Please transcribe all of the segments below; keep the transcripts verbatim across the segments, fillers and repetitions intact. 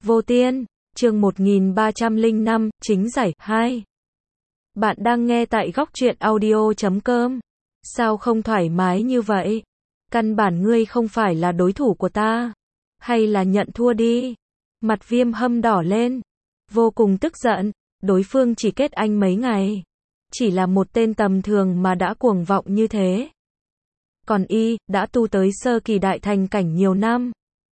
Vô Tiên, chương một nghìn ba trăm lẻ năm, chính giải, hai. Bạn đang nghe tại góc truyện audio chấm com. Sao không thoải mái như vậy? Căn bản ngươi không phải là đối thủ của ta. Hay là nhận thua đi? Mặt Viêm Hâm đỏ lên. Vô cùng tức giận. Đối phương chỉ kết anh mấy ngày. Chỉ là một tên tầm thường mà đã cuồng vọng như thế. Còn y, đã tu tới sơ kỳ đại thành cảnh nhiều năm.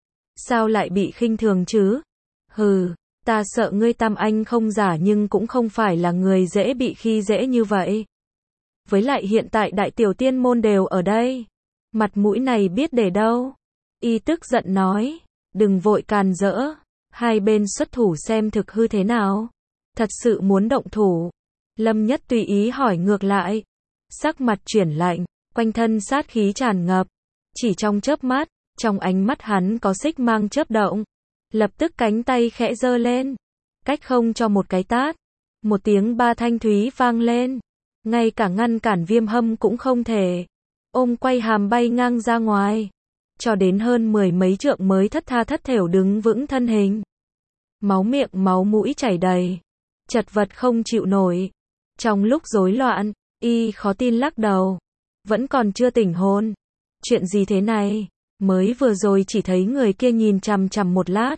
Sao lại bị khinh thường chứ? Hừ, ta sợ ngươi Tam Anh không giả nhưng cũng không phải là người dễ bị khi dễ như vậy. Với lại hiện tại đại tiểu tiên môn đều ở đây. Mặt mũi này biết để đâu? Y tức giận nói, đừng vội càn rỡ. Hai bên xuất thủ xem thực hư thế nào. Thật sự muốn động thủ. Lâm Nhất tùy ý hỏi ngược lại. Sắc mặt chuyển lạnh, quanh thân sát khí tràn ngập. Chỉ trong chớp mắt, trong ánh mắt hắn có xích mang chớp động. Lập tức cánh tay khẽ giơ lên. Cách không cho một cái tát. Một tiếng ba thanh thúy vang lên. Ngay cả ngăn cản Viêm Hâm cũng không thể. Ôm quay hàm bay ngang ra ngoài. Cho đến hơn mười mấy trượng mới thất tha thất thểu đứng vững thân hình. Máu miệng máu mũi chảy đầy. Chật vật không chịu nổi. Trong lúc rối loạn, y khó tin lắc đầu. Vẫn còn chưa tỉnh hồn. Chuyện gì thế này? Mới vừa rồi chỉ thấy người kia nhìn chằm chằm một lát.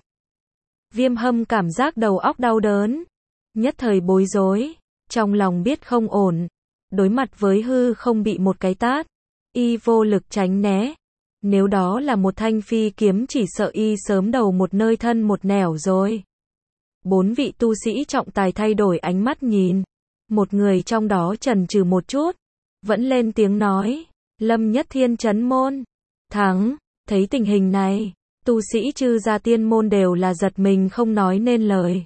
Viêm Hâm cảm giác đầu óc đau đớn. Nhất thời bối rối. Trong lòng biết không ổn. Đối mặt với hư không bị một cái tát. Y vô lực tránh né. Nếu đó là một thanh phi kiếm chỉ sợ y sớm đầu một nơi thân một nẻo rồi. Bốn vị tu sĩ trọng tài thay đổi ánh mắt nhìn. Một người trong đó chần chừ một chút. Vẫn lên tiếng nói. Lâm Nhất Thiên Chấn Môn. Thắng. Thấy tình hình này, tu sĩ Chư gia tiên môn đều là giật mình không nói nên lời.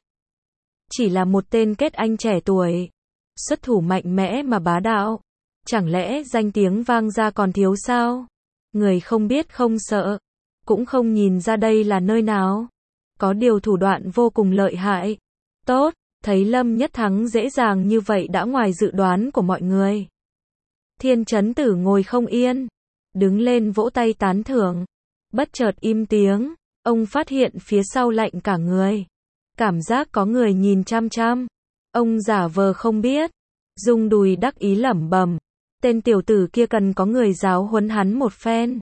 Chỉ là một tên kết anh trẻ tuổi. Xuất thủ mạnh mẽ mà bá đạo. Chẳng lẽ danh tiếng vang ra còn thiếu sao? Người không biết không sợ. Cũng không nhìn ra đây là nơi nào. Có điều thủ đoạn vô cùng lợi hại. Tốt, thấy Lâm Nhất thắng dễ dàng như vậy đã ngoài dự đoán của mọi người. Thiên Chấn Tử ngồi không yên. Đứng lên vỗ tay tán thưởng. Bất chợt im tiếng, ông phát hiện phía sau lạnh cả người. Cảm giác có người nhìn chăm chăm. Ông giả vờ không biết. Rung đùi đắc ý lẩm bẩm. Tên tiểu tử kia cần có người giáo huấn hắn một phen.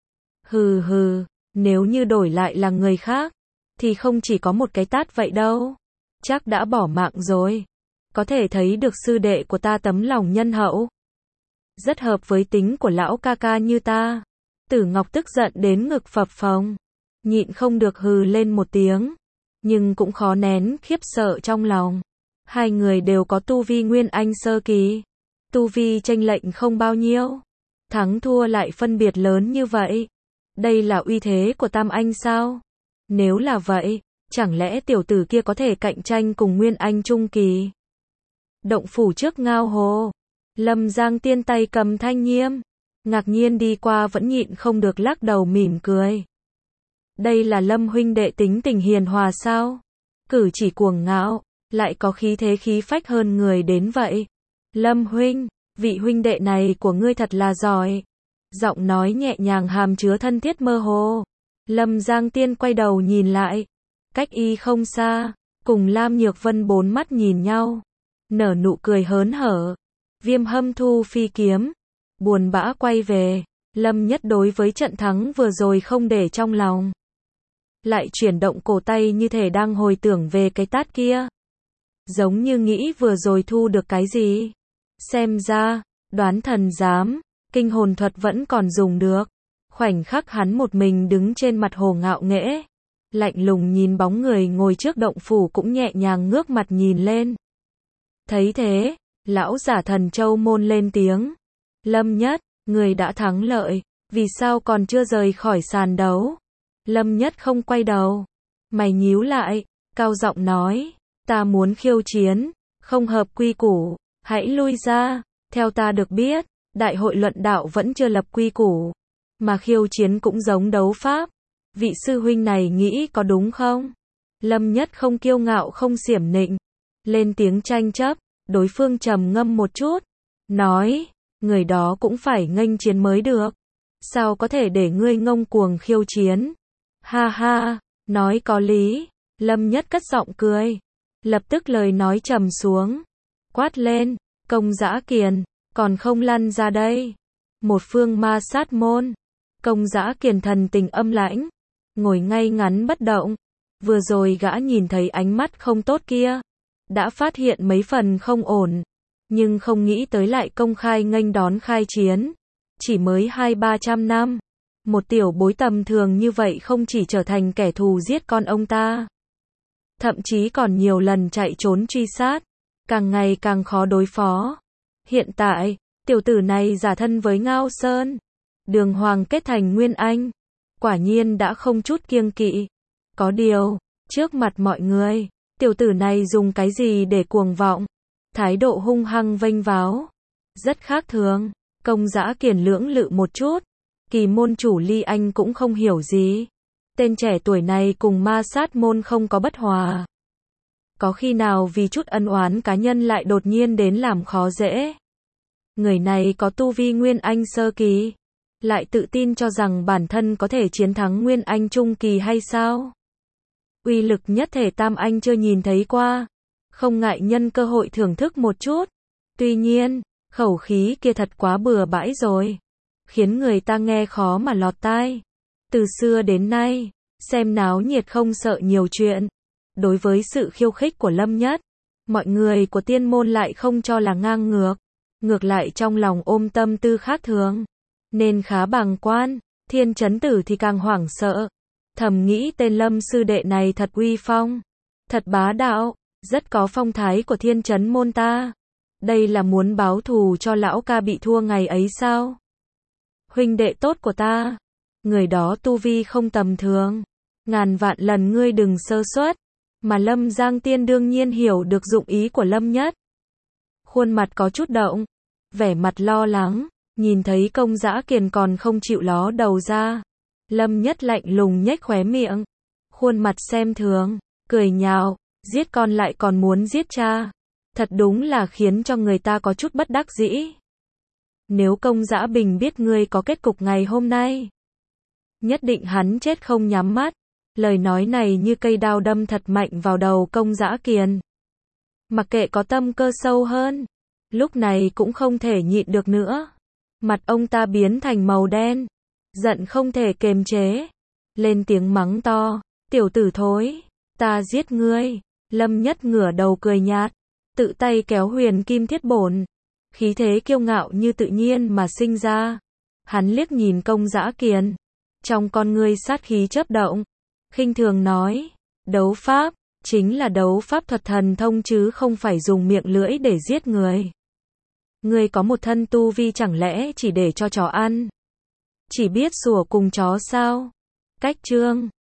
Hừ hừ, nếu như đổi lại là người khác, thì không chỉ có một cái tát vậy đâu. Chắc đã bỏ mạng rồi. Có thể thấy được sư đệ của ta tấm lòng nhân hậu. Rất hợp với tính của lão ca ca như ta. Tử Ngọc tức giận đến ngực phập phồng. Nhịn không được hừ lên một tiếng. Nhưng cũng khó nén khiếp sợ trong lòng. Hai người đều có tu vi nguyên anh sơ kỳ. Tu vi chênh lệch không bao nhiêu. Thắng thua lại phân biệt lớn như vậy. Đây là uy thế của Tam Anh sao? Nếu là vậy, chẳng lẽ tiểu tử kia có thể cạnh tranh cùng nguyên anh trung kỳ? Động phủ trước ngao hồ. Lâm Giang Tiên tay cầm thanh nghiêm. Ngạc nhiên đi qua vẫn nhịn không được lắc đầu mỉm cười. Đây là Lâm huynh đệ tính tình hiền hòa sao? Cử chỉ cuồng ngạo, lại có khí thế khí phách hơn người đến vậy. Lâm huynh, vị huynh đệ này của ngươi thật là giỏi. Giọng nói nhẹ nhàng hàm chứa thân thiết mơ hồ. Lâm Giang Tiên quay đầu nhìn lại. Cách y không xa, cùng Lam Nhược Vân bốn mắt nhìn nhau. Nở nụ cười hớn hở. Viêm Hâm thu phi kiếm. Buồn bã quay về. Lâm Nhất đối với trận thắng vừa rồi không để trong lòng. Lại chuyển động cổ tay như thể đang hồi tưởng về cái tát kia. Giống như nghĩ vừa rồi thu được cái gì. Xem ra, đoán thần giám, kinh hồn thuật vẫn còn dùng được. Khoảnh khắc hắn một mình đứng trên mặt hồ ngạo nghễ. Lạnh lùng nhìn bóng người ngồi trước động phủ cũng nhẹ nhàng ngước mặt nhìn lên. Thấy thế, lão giả Thần Châu môn lên tiếng. Lâm Nhất, người đã thắng lợi, vì sao còn chưa rời khỏi sàn đấu? Lâm Nhất không quay đầu. Mày nhíu lại, cao giọng nói. Ta muốn khiêu chiến, không hợp quy củ, hãy lui ra. Theo ta được biết, đại hội luận đạo vẫn chưa lập quy củ. Mà khiêu chiến cũng giống đấu pháp. Vị sư huynh này nghĩ có đúng không? Lâm Nhất không kiêu ngạo không xiểm nịnh. Lên tiếng tranh chấp, đối phương trầm ngâm một chút. Nói, người đó cũng phải nghênh chiến mới được. Sao có thể để ngươi ngông cuồng khiêu chiến? Ha ha, nói có lý. Lâm Nhất cất giọng cười. Lập tức lời nói trầm xuống. Quát lên, Công Dã Kiền, còn không lăn ra đây. Một phương ma sát môn. Công Dã Kiền thần tình âm lãnh, ngồi ngay ngắn bất động. Vừa rồi gã nhìn thấy ánh mắt không tốt kia, đã phát hiện mấy phần không ổn, nhưng không nghĩ tới lại công khai nghênh đón khai chiến. Chỉ mới hai ba trăm năm, một tiểu bối tầm thường như vậy không chỉ trở thành kẻ thù giết con ông ta, thậm chí còn nhiều lần chạy trốn truy sát, càng ngày càng khó đối phó. Hiện tại, tiểu tử này giả thân với Ngao Sơn, đường hoàng kết thành Nguyên Anh, quả nhiên đã không chút kiêng kỵ. Có điều, trước mặt mọi người, tiểu tử này dùng cái gì để cuồng vọng, thái độ hung hăng vênh váo, rất khác thường. Công Dã Kiền lưỡng lự một chút, Kỳ môn chủ Ly Anh cũng không hiểu gì. Tên trẻ tuổi này cùng ma sát môn không có bất hòa. Có khi nào vì chút ân oán cá nhân lại đột nhiên đến làm khó dễ. Người này có tu vi Nguyên Anh sơ kỳ, lại tự tin cho rằng bản thân có thể chiến thắng Nguyên Anh trung kỳ hay sao? Uy lực nhất thể tam anh chưa nhìn thấy qua, không ngại nhân cơ hội thưởng thức một chút. Tuy nhiên, khẩu khí kia thật quá bừa bãi rồi, khiến người ta nghe khó mà lọt tai. Từ xưa đến nay, xem náo nhiệt không sợ nhiều chuyện. Đối với sự khiêu khích của Lâm Nhất, mọi người của tiên môn lại không cho là ngang ngược, ngược lại trong lòng ôm tâm tư khác thường, nên khá bàng quan. Thiên Chấn Tử thì càng hoảng sợ, thầm nghĩ tên Lâm sư đệ này thật uy phong, thật bá đạo, rất có phong thái của Thiên Chấn môn ta. Đây là muốn báo thù cho lão ca bị thua ngày ấy sao? Huynh đệ tốt của ta, người đó tu vi không tầm thường, ngàn vạn lần ngươi đừng sơ suất. Mà Lâm Giang Tiên đương nhiên hiểu được dụng ý của Lâm Nhất. Khuôn mặt có chút động, vẻ mặt lo lắng, nhìn thấy Công Dã Kiền còn không chịu ló đầu ra. Lâm Nhất lạnh lùng nhếch khóe miệng, khuôn mặt xem thường, cười nhạo, giết con lại còn muốn giết cha. Thật đúng là khiến cho người ta có chút bất đắc dĩ. Nếu Công Dã Bình biết ngươi có kết cục ngày hôm nay, nhất định hắn chết không nhắm mắt. Lời nói này như cây đao đâm thật mạnh vào đầu Công Dã Kiền. Mặc kệ có tâm cơ sâu hơn, lúc này cũng không thể nhịn được nữa. Mặt ông ta biến thành màu đen, giận không thể kềm chế, lên tiếng mắng to, tiểu tử thối, ta giết ngươi. Lâm Nhất ngửa đầu cười nhạt, tự tay kéo huyền kim thiết bổn, khí thế kiêu ngạo như tự nhiên mà sinh ra. Hắn liếc nhìn Công Dã Kiền, trong con ngươi sát khí chớp động, khinh thường nói, đấu pháp, chính là đấu pháp thuật thần thông chứ không phải dùng miệng lưỡi để giết người. Ngươi có một thân tu vi chẳng lẽ chỉ để cho chó ăn? Chỉ biết sủa cùng chó sao? Cách chương